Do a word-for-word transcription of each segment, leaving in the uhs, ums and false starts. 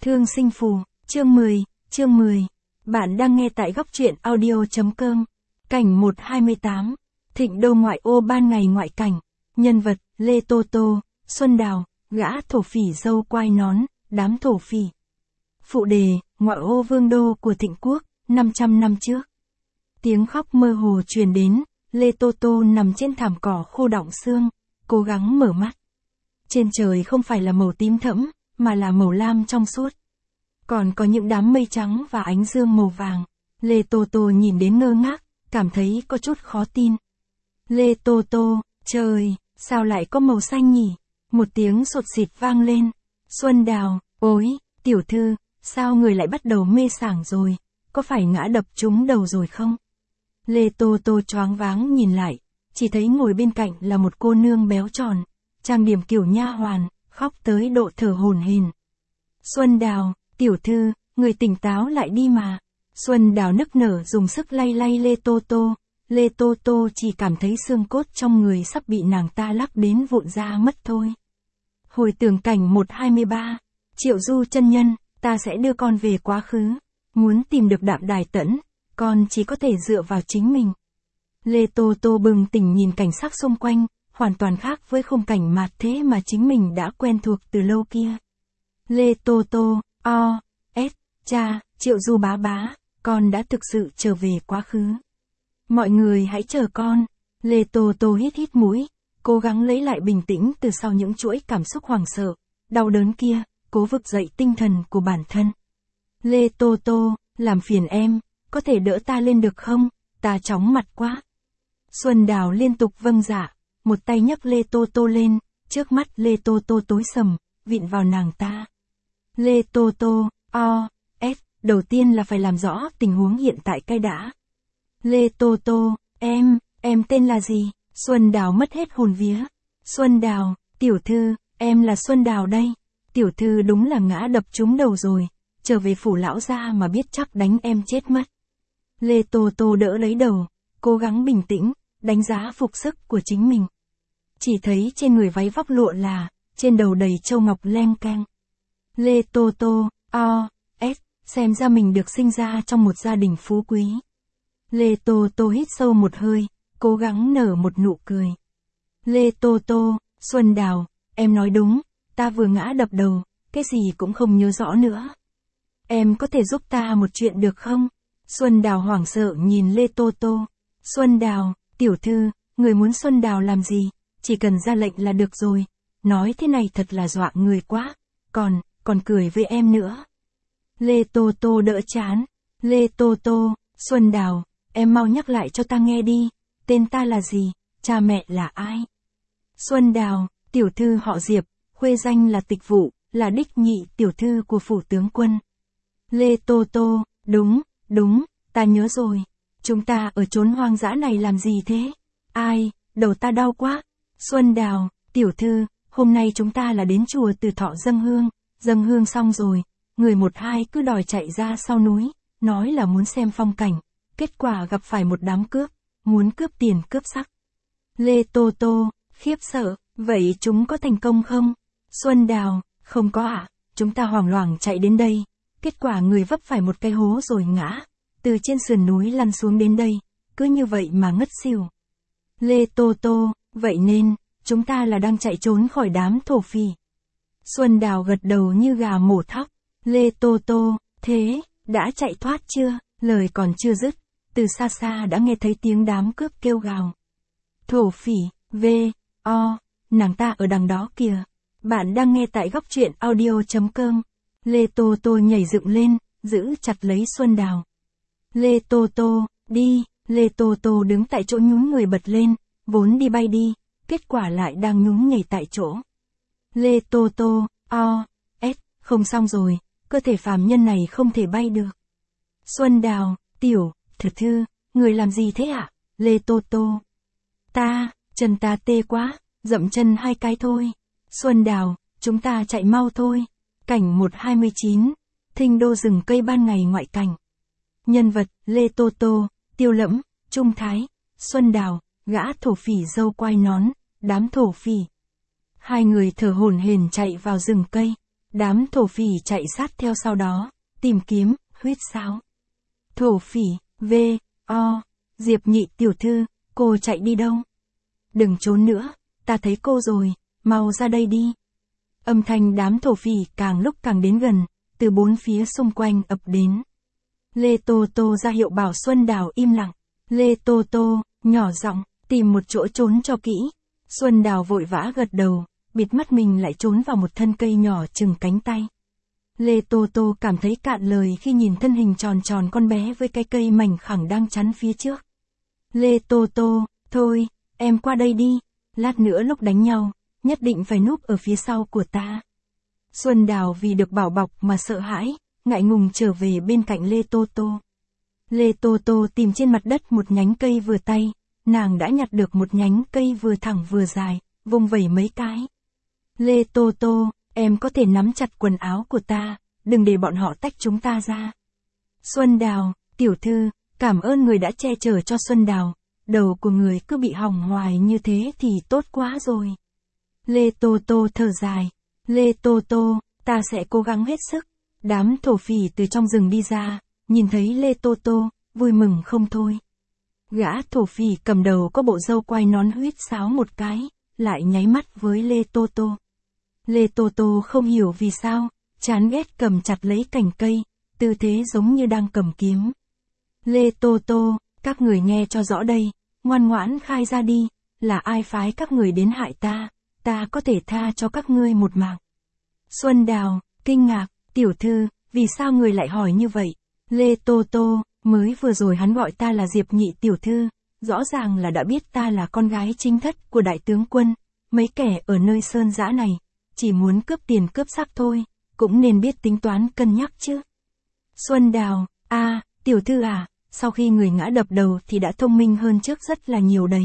Thương sinh phù, chương mười, chương mười. Bạn đang nghe tại góc truyện audio.com. Cảnh một hai mươi tám. Thịnh đô ngoại ô ban ngày ngoại cảnh. Nhân vật, Lê Tô Tô, Xuân Đào, gã thổ phỉ râu quai nón, đám thổ phỉ. Phụ đề, ngoại ô vương đô của Thịnh quốc, năm trăm năm trước. Tiếng khóc mơ hồ truyền đến, Lê Tô Tô nằm trên thảm cỏ khô đọng xương, cố gắng mở mắt. Trên trời không phải là màu tím thẫm, mà là màu lam trong suốt. Còn có những đám mây trắng và ánh dương màu vàng. Lê Tô Tô nhìn đến ngơ ngác, cảm thấy có chút khó tin. Lê Tô Tô, trời, sao lại có màu xanh nhỉ? Một tiếng sột xịt vang lên. Xuân Đào, ôi, tiểu thư, sao người lại bắt đầu mê sảng rồi? Có phải ngã đập trúng đầu rồi không? Lê Tô Tô choáng váng nhìn lại, chỉ thấy ngồi bên cạnh là một cô nương béo tròn, trang điểm kiểu nha hoàn, khóc tới độ thở hổn hển. Xuân Đào, tiểu thư, người tỉnh táo lại đi mà. Xuân Đào nức nở dùng sức lay lay Lê Tô Tô. Lê Tô Tô chỉ cảm thấy xương cốt trong người sắp bị nàng ta lắc đến vụn ra mất thôi. Hồi tưởng cảnh một hai mươi ba. Triệu Du chân nhân, ta sẽ đưa con về quá khứ. Muốn tìm được Đạm Đài Tẫn, con chỉ có thể dựa vào chính mình. Lê Tô Tô bừng tỉnh nhìn cảnh sắc xung quanh, hoàn toàn khác với khung cảnh mạt thế mà chính mình đã quen thuộc từ lâu kia. Lê Tô Tô, o, s, cha, Triệu Du bá bá, con đã thực sự trở về quá khứ. Mọi người hãy chờ con. Lê Tô Tô hít hít mũi, cố gắng lấy lại bình tĩnh từ sau những chuỗi cảm xúc hoảng sợ, đau đớn kia, cố vực dậy tinh thần của bản thân. Lê Tô Tô, làm phiền em, có thể đỡ ta lên được không? Ta chóng mặt quá. Xuân Đào liên tục vâng dạ, một tay nhấc Lê Tô Tô lên, trước mắt Lê Tô Tô tối sầm, vịn vào nàng ta. Lê Tô Tô, o, s, đầu tiên là phải làm rõ tình huống hiện tại cái đã. Lê Tô Tô, em, em tên là gì? Xuân Đào mất hết hồn vía. Xuân Đào, tiểu thư, em là Xuân Đào đây. Tiểu thư đúng là ngã đập trúng đầu rồi, trở về phủ lão gia mà biết chắc đánh em chết mất. Lê Tô Tô đỡ lấy đầu, cố gắng bình tĩnh, đánh giá phục sức của chính mình. Chỉ thấy trên người váy vóc lụa là, trên đầu đầy châu ngọc leng keng. Lê Tô Tô, o, s, xem ra mình được sinh ra trong một gia đình phú quý. Lê Tô Tô hít sâu một hơi, cố gắng nở một nụ cười. Lê Tô Tô, Xuân Đào, em nói đúng, ta vừa ngã đập đầu, cái gì cũng không nhớ rõ nữa. Em có thể giúp ta một chuyện được không? Xuân Đào hoảng sợ nhìn Lê Tô Tô. Xuân Đào, tiểu thư, người muốn Xuân Đào làm gì? Chỉ cần ra lệnh là được rồi. Nói thế này thật là dọa người quá. Còn, còn cười với em nữa. Lê Tô Tô đỡ chán. Lê Tô Tô, Xuân Đào, em mau nhắc lại cho ta nghe đi. Tên ta là gì? Cha mẹ là ai? Xuân Đào, tiểu thư họ Diệp, khuê danh là Tịch Vụ, là đích nhị tiểu thư của phủ tướng quân. Lê Tô Tô, đúng, đúng, ta nhớ rồi. Chúng ta ở chốn hoang dã này làm gì thế? Ai, đầu ta đau quá. Xuân Đào, tiểu thư, hôm nay chúng ta là đến chùa Từ Thọ dâng hương, dâng hương xong rồi, người một hai cứ đòi chạy ra sau núi, nói là muốn xem phong cảnh, kết quả gặp phải một đám cướp, muốn cướp tiền cướp sắc. Lê Tô Tô, khiếp sợ, vậy chúng có thành công không? Xuân Đào, không có ạ, à, chúng ta hoảng loạn chạy đến đây, kết quả người vấp phải một cái hố rồi ngã, từ trên sườn núi lăn xuống đến đây, cứ như vậy mà ngất xỉu. Lê Tô Tô, vậy nên, chúng ta là đang chạy trốn khỏi đám thổ phỉ. Xuân Đào gật đầu như gà mổ thóc. Lê Tô Tô, thế, đã chạy thoát chưa? Lời còn chưa dứt, từ xa xa đã nghe thấy tiếng đám cướp kêu gào. Thổ phỉ, v, o, nàng ta ở đằng đó kìa. Bạn đang nghe tại góc truyện audio.com. Lê Tô Tô nhảy dựng lên, giữ chặt lấy Xuân Đào. Lê Tô Tô, đi. Lê Tô Tô đứng tại chỗ nhún người bật lên, vốn đi bay đi, kết quả lại đang nhún nhảy tại chỗ. Lê Tô Tô, o, s, không xong rồi, cơ thể phàm nhân này không thể bay được. Xuân Đào, tiểu, thư thư, người làm gì thế ạ? Lê Tô Tô, ta, chân ta tê quá, dậm chân hai cái thôi. Xuân Đào, chúng ta chạy mau thôi. Cảnh một hai mươi chín, Thinh đô rừng cây ban ngày ngoại cảnh. Nhân vật, Lê Tô Tô, Tiêu Lẫm, Trung Thái, Xuân Đào, gã thổ phỉ râu quai nón, đám thổ phỉ. Hai người thở hổn hển chạy vào rừng cây. Đám thổ phỉ chạy sát theo sau đó, tìm kiếm, huýt sáo. Thổ phỉ, V, O, Diệp Nhị tiểu thư, cô chạy đi đâu? Đừng trốn nữa, ta thấy cô rồi, mau ra đây đi. Âm thanh đám thổ phỉ càng lúc càng đến gần, từ bốn phía xung quanh ập đến. Lê Tô Tô ra hiệu bảo Xuân Đào im lặng. Lê Tô Tô, nhỏ giọng, tìm một chỗ trốn cho kỹ. Xuân Đào vội vã gật đầu, bịt mắt mình lại trốn vào một thân cây nhỏ chừng cánh tay. Lê Tô Tô cảm thấy cạn lời khi nhìn thân hình tròn tròn con bé với cái cây mảnh khẳng đang chắn phía trước. Lê Tô Tô, thôi, em qua đây đi, lát nữa lúc đánh nhau, nhất định phải núp ở phía sau của ta. Xuân Đào vì được bảo bọc mà sợ hãi, ngại ngùng trở về bên cạnh Lê Tô Tô. Lê Tô Tô tìm trên mặt đất một nhánh cây vừa tay, nàng đã nhặt được một nhánh cây vừa thẳng vừa dài, vung vẩy mấy cái. Lê Tô Tô, em có thể nắm chặt quần áo của ta, đừng để bọn họ tách chúng ta ra. Xuân Đào, tiểu thư, cảm ơn người đã che chở cho Xuân Đào, đầu của người cứ bị hỏng hoài như thế thì tốt quá rồi. Lê Tô Tô thở dài, Lê Tô Tô, ta sẽ cố gắng hết sức. Đám thổ phỉ từ trong rừng đi ra, nhìn thấy Lê Tô Tô, vui mừng không thôi. Gã thổ phỉ cầm đầu có bộ râu quai nón huýt sáo một cái, lại nháy mắt với Lê Tô Tô. Lê Tô Tô không hiểu vì sao, chán ghét cầm chặt lấy cành cây, tư thế giống như đang cầm kiếm. Lê Tô Tô, các người nghe cho rõ đây, ngoan ngoãn khai ra đi, là ai phái các người đến hại ta, ta có thể tha cho các ngươi một mạng. Xuân Đào, kinh ngạc, tiểu thư, vì sao người lại hỏi như vậy? Lê Tô Tô, mới vừa rồi hắn gọi ta là Diệp Nhị tiểu thư, rõ ràng là đã biết ta là con gái chính thất của đại tướng quân, mấy kẻ ở nơi sơn dã này, chỉ muốn cướp tiền cướp sắc thôi, cũng nên biết tính toán cân nhắc chứ. Xuân Đào, a, à, tiểu thư à, sau khi người ngã đập đầu thì đã thông minh hơn trước rất là nhiều đấy.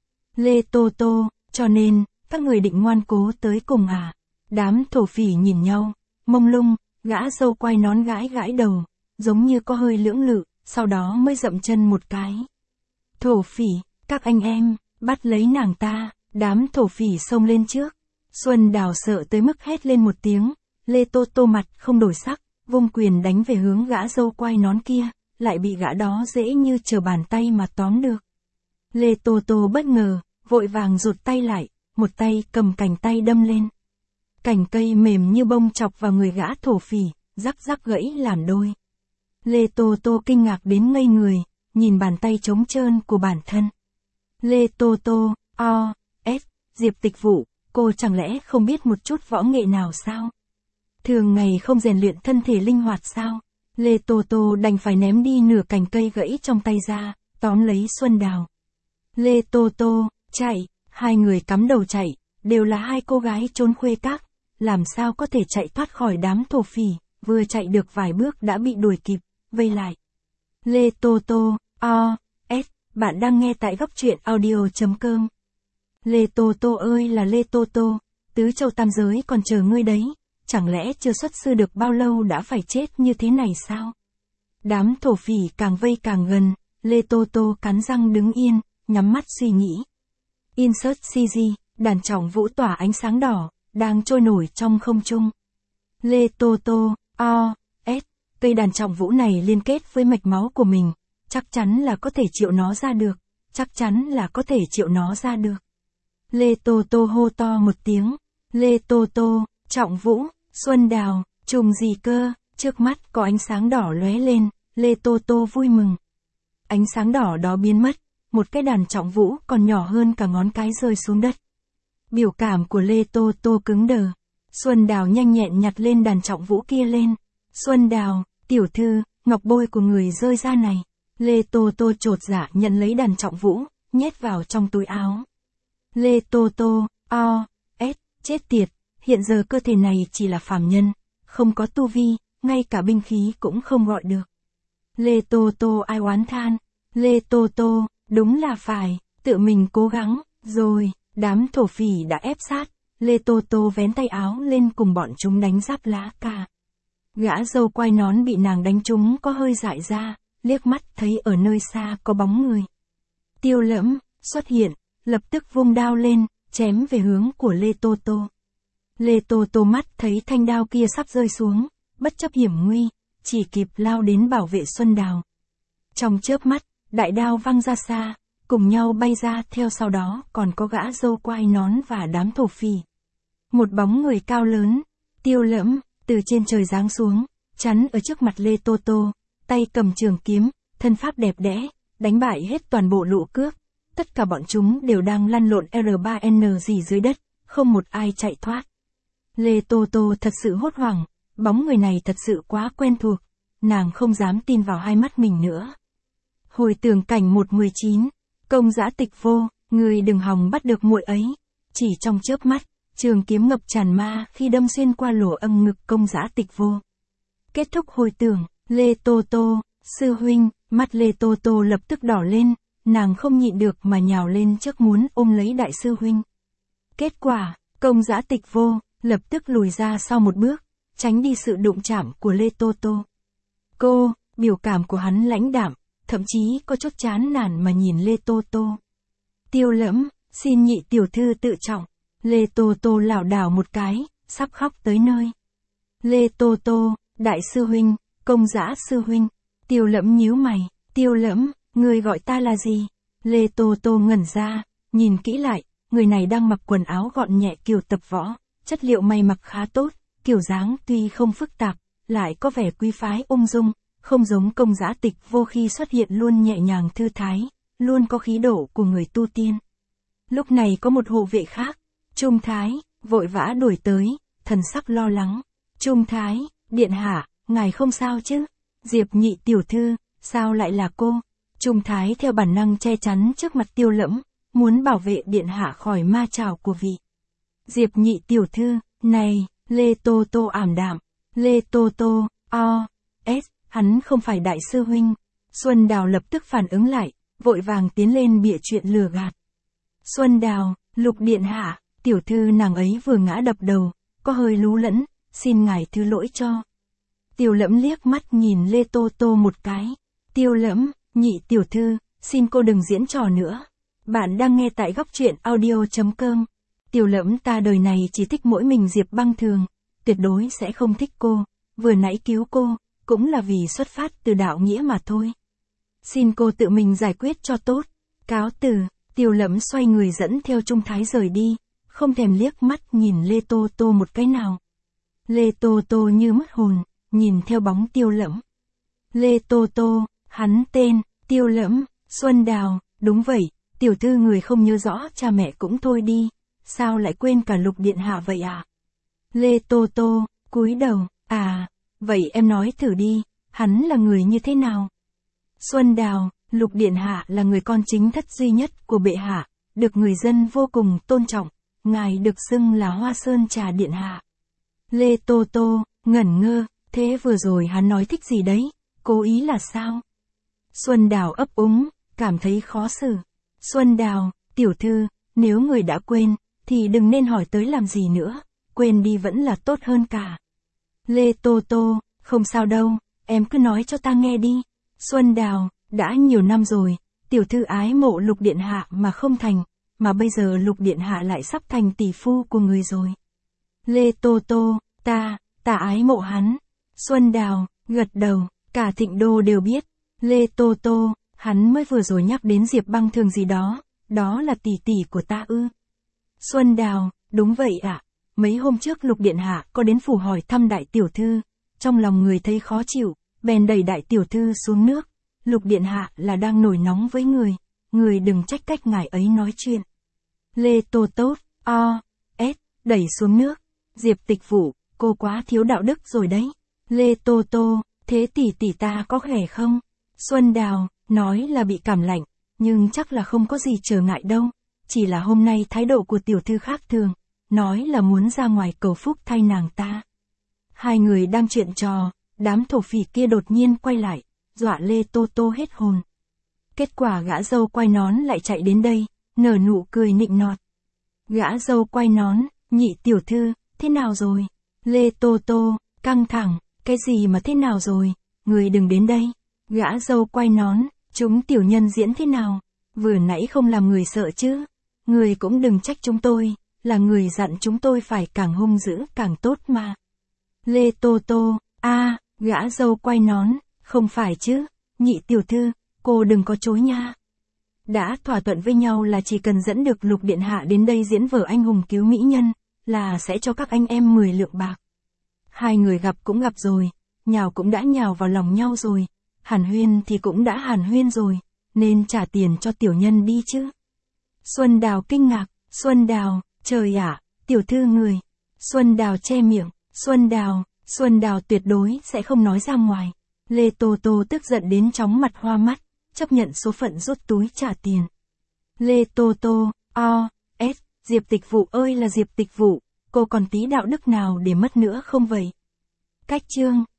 Lê Tô Tô, cho nên, các người định ngoan cố tới cùng à? Đám thổ phỉ nhìn nhau, mông lung, gã râu quai nón gãi gãi đầu, giống như có hơi lưỡng lự, sau đó mới dậm chân một cái. Thổ phỉ, các anh em, bắt lấy nàng ta, đám thổ phỉ xông lên trước. Xuân Đào sợ tới mức hét lên một tiếng, Lê Tô Tô mặt không đổi sắc, vung quyền đánh về hướng gã râu quai nón kia, lại bị gã đó dễ như trở bàn tay mà tóm được. Lê Tô Tô bất ngờ, vội vàng rụt tay lại, một tay cầm cành tay đâm lên. Cành cây mềm như bông chọc vào người gã thổ phỉ, rắc rắc gãy làm đôi. Lê Tô Tô kinh ngạc đến ngây người, nhìn bàn tay trống trơn của bản thân. Lê Tô Tô, O, S, Diệp Tịch Vũ, cô chẳng lẽ không biết một chút võ nghệ nào sao? Thường ngày không rèn luyện thân thể linh hoạt sao? Lê Tô Tô đành phải ném đi nửa cành cây gãy trong tay ra, tóm lấy Xuân Đào. Lê Tô Tô, chạy, hai người cắm đầu chạy, đều là hai cô gái trốn khuê các, làm sao có thể chạy thoát khỏi đám thổ phỉ, vừa chạy được vài bước đã bị đuổi kịp, vây lại. Lê Tô Tô, O, S, bạn đang nghe tại góc truyện audio chấm com. Lê Tô Tô ơi là Lê Tô Tô, tứ châu tam giới còn chờ ngươi đấy, chẳng lẽ chưa xuất sư được bao lâu đã phải chết như thế này sao? Đám thổ phỉ càng vây càng gần, Lê Tô Tô cắn răng đứng yên, nhắm mắt suy nghĩ. Insert xê giê, đàn trọng vũ tỏa ánh sáng đỏ, đang trôi nổi trong không trung. Lê Tô Tô, O, S, cây đàn trọng vũ này liên kết với mạch máu của mình, chắc chắn là có thể triệu nó ra được, chắc chắn là có thể triệu nó ra được. Lê Tô Tô hô to một tiếng, Lê Tô Tô, Trọng Vũ, Xuân Đào, trùng gì cơ, trước mắt có ánh sáng đỏ lóe lên, Lê Tô Tô vui mừng. Ánh sáng đỏ đó biến mất, một cái đàn trọng vũ còn nhỏ hơn cả ngón cái rơi xuống đất. Biểu cảm của Lê Tô Tô cứng đờ. Xuân Đào nhanh nhẹn nhặt lên đàn trọng vũ kia lên. Xuân Đào, tiểu thư, ngọc bôi của người rơi ra này. Lê Tô Tô chột dạ nhận lấy đàn trọng vũ, nhét vào trong túi áo. Lê Tô Tô, O, S, chết tiệt, hiện giờ cơ thể này chỉ là phàm nhân, không có tu vi, ngay cả binh khí cũng không gọi được. Lê Tô Tô ai oán than, Lê Tô Tô, đúng là phải, tự mình cố gắng, rồi, đám thổ phỉ đã ép sát, Lê Tô Tô vén tay áo lên cùng bọn chúng đánh giáp lá cà. Gã râu quai nón bị nàng đánh trúng có hơi dại ra, liếc mắt thấy ở nơi xa có bóng người. Tiêu Lẫm xuất hiện, lập tức vung đao lên, chém về hướng của Lê Tô Tô. Lê Tô Tô mắt thấy thanh đao kia sắp rơi xuống, bất chấp hiểm nguy, chỉ kịp lao đến bảo vệ Xuân Đào. Trong chớp mắt, đại đao văng ra xa, cùng nhau bay ra, theo sau đó còn có gã râu quai nón và đám thổ phỉ. Một bóng người cao lớn, Tiêu Lẫm, từ trên trời giáng xuống, chắn ở trước mặt Lê Tô Tô, tay cầm trường kiếm, thân pháp đẹp đẽ, đánh bại hết toàn bộ lũ cướp. Tất cả bọn chúng đều đang lăn lộn R ba N gì dưới đất, không một ai chạy thoát. Lê Tô Tô thật sự hốt hoảng, bóng người này thật sự quá quen thuộc, nàng không dám tin vào hai mắt mình nữa. Hồi tưởng cảnh một mười chín, Công Dã Tịch Vô, người đừng hòng bắt được muội ấy. Chỉ trong chớp mắt, trường kiếm ngập tràn ma khi đâm xuyên qua lỗ âm ngực Công Dã Tịch Vô. Kết thúc hồi tưởng, Lê Tô Tô, sư huynh, mắt Lê Tô Tô lập tức đỏ lên, nàng không nhịn được mà nhào lên trước muốn ôm lấy đại sư huynh. Kết quả, Công Dã Tịch Vô, lập tức lùi ra sau một bước, tránh đi sự đụng chạm của Lê Tô Tô. Cô, biểu cảm của hắn lãnh đạm, thậm chí có chút chán nản mà nhìn Lê Tô Tô. Tiêu Lẫm, xin nhị tiểu thư tự trọng. Lê Tô Tô lảo đảo một cái, sắp khóc tới nơi. Lê Tô Tô, đại sư huynh, Công Dã sư huynh. Tiêu Lẫm nhíu mày, Tiêu Lẫm, người gọi ta là gì? Lê Tô Tô ngẩn ra, nhìn kỹ lại, người này đang mặc quần áo gọn nhẹ kiểu tập võ, chất liệu may mặc khá tốt, kiểu dáng tuy không phức tạp, lại có vẻ quý phái ung dung, không giống Công Dã Tịch Vô khi xuất hiện luôn nhẹ nhàng thư thái, luôn có khí độ của người tu tiên. Lúc này có một hộ vệ khác, Trung Thái, vội vã đuổi tới, thần sắc lo lắng. Trung Thái, điện hạ, ngài không sao chứ? Diệp nhị tiểu thư, sao lại là cô? Trung Thái theo bản năng che chắn trước mặt Tiêu Lẫm, muốn bảo vệ điện hạ khỏi ma trảo của vị. Diệp nhị tiểu thư, này, Lê Tô Tô ảm đạm. Lê Tô Tô, o, s, hắn không phải đại sư huynh. Xuân Đào lập tức phản ứng lại, vội vàng tiến lên bịa chuyện lừa gạt. Xuân Đào, Lục điện hạ, tiểu thư nàng ấy vừa ngã đập đầu, có hơi lú lẫn, xin ngài thứ lỗi cho. Tiêu Lẫm liếc mắt nhìn Lê Tô Tô một cái. Tiêu Lẫm, nhị tiểu thư, xin cô đừng diễn trò nữa. Bạn đang nghe tại góc truyện audio chấm com. Tiêu Lẫm ta đời này chỉ thích mỗi mình Diệp Băng Thường, tuyệt đối sẽ không thích cô, vừa nãy cứu cô, cũng là vì xuất phát từ đạo nghĩa mà thôi. Xin cô tự mình giải quyết cho tốt. Cáo từ, Tiêu Lẫm xoay người dẫn theo Trung Thái rời đi, không thèm liếc mắt nhìn Lê Tô Tô một cái nào. Lê Tô Tô như mất hồn, nhìn theo bóng Tiêu Lẫm. Lê Tô Tô, hắn tên, Tiêu Lẫm, Xuân Đào, đúng vậy, tiểu thư người không nhớ rõ cha mẹ cũng thôi đi, sao lại quên cả Lục điện hạ vậy à? Lê Tô Tô, cúi đầu, à, vậy em nói thử đi, hắn là người như thế nào? Xuân Đào, Lục điện hạ là người con chính thất duy nhất của bệ hạ, được người dân vô cùng tôn trọng, ngài được xưng là Hoa Sơn Trà điện hạ. Lê Tô Tô, ngẩn ngơ, thế vừa rồi hắn nói thích gì đấy, cố ý là sao? Xuân Đào ấp úng, cảm thấy khó xử. Xuân Đào, tiểu thư, nếu người đã quên, thì đừng nên hỏi tới làm gì nữa, quên đi vẫn là tốt hơn cả. Lê Tô Tô, không sao đâu, em cứ nói cho ta nghe đi. Xuân Đào, đã nhiều năm rồi, tiểu thư ái mộ Lục điện hạ mà không thành, mà bây giờ Lục điện hạ lại sắp thành tỷ phu của người rồi. Lê Tô Tô, ta, ta ái mộ hắn. Xuân Đào, gật đầu, cả Thịnh Đô đều biết. Lê Tô Tô, hắn mới vừa rồi nhắc đến Diệp Băng Thường gì đó, đó là tỷ tỷ của ta ư? Xuân Đào, đúng vậy ạ. À. Mấy hôm trước Lục điện hạ có đến phủ hỏi thăm đại tiểu thư, trong lòng người thấy khó chịu, bèn đẩy đại tiểu thư xuống nước. Lục điện hạ là đang nổi nóng với người, người đừng trách cách ngài ấy nói chuyện. Lê Tô Tốt, o, s, đẩy xuống nước. Diệp Tịch Vũ, cô quá thiếu đạo đức rồi đấy. Lê Tô Tô, thế tỷ tỷ ta có khỏe không? Xuân Đào, nói là bị cảm lạnh, nhưng chắc là không có gì trở ngại đâu. Chỉ là hôm nay thái độ của tiểu thư khác thường, nói là muốn ra ngoài cầu phúc thay nàng ta. Hai người đang chuyện trò, đám thổ phỉ kia đột nhiên quay lại, dọa Lê Tô Tô hết hồn. Kết quả gã dâu quai nón lại chạy đến đây, nở nụ cười nịnh nọt. Gã dâu quai nón, nhị tiểu thư, thế nào rồi? Lê Tô Tô, căng thẳng, cái gì mà thế nào rồi? Người đừng đến đây. Gã dâu quai nón, chúng tiểu nhân diễn thế nào? Vừa nãy không làm người sợ chứ? Người cũng đừng trách chúng tôi, là người dặn chúng tôi phải càng hung dữ càng tốt mà. Lê Tô Tô, a, gã dâu quay nón, không phải chứ, nhị tiểu thư, cô đừng có chối nha. Đã thỏa thuận với nhau là chỉ cần dẫn được Lục điện hạ đến đây diễn vở anh hùng cứu mỹ nhân, là sẽ cho các anh em mười lượng bạc. Hai người gặp cũng gặp rồi, nhào cũng đã nhào vào lòng nhau rồi, hàn huyên thì cũng đã hàn huyên rồi, nên trả tiền cho tiểu nhân đi chứ. Xuân Đào kinh ngạc, Xuân Đào, trời ạ, tiểu thư người. Xuân Đào che miệng, Xuân Đào, Xuân Đào tuyệt đối sẽ không nói ra ngoài. Lê Tô Tô tức giận đến chóng mặt hoa mắt, chấp nhận số phận rút túi trả tiền. Lê Tô Tô, o, s, Diệp Tịch Vụ ơi là Diệp Tịch Vụ, cô còn tí đạo đức nào để mất nữa không vậy? Cách chương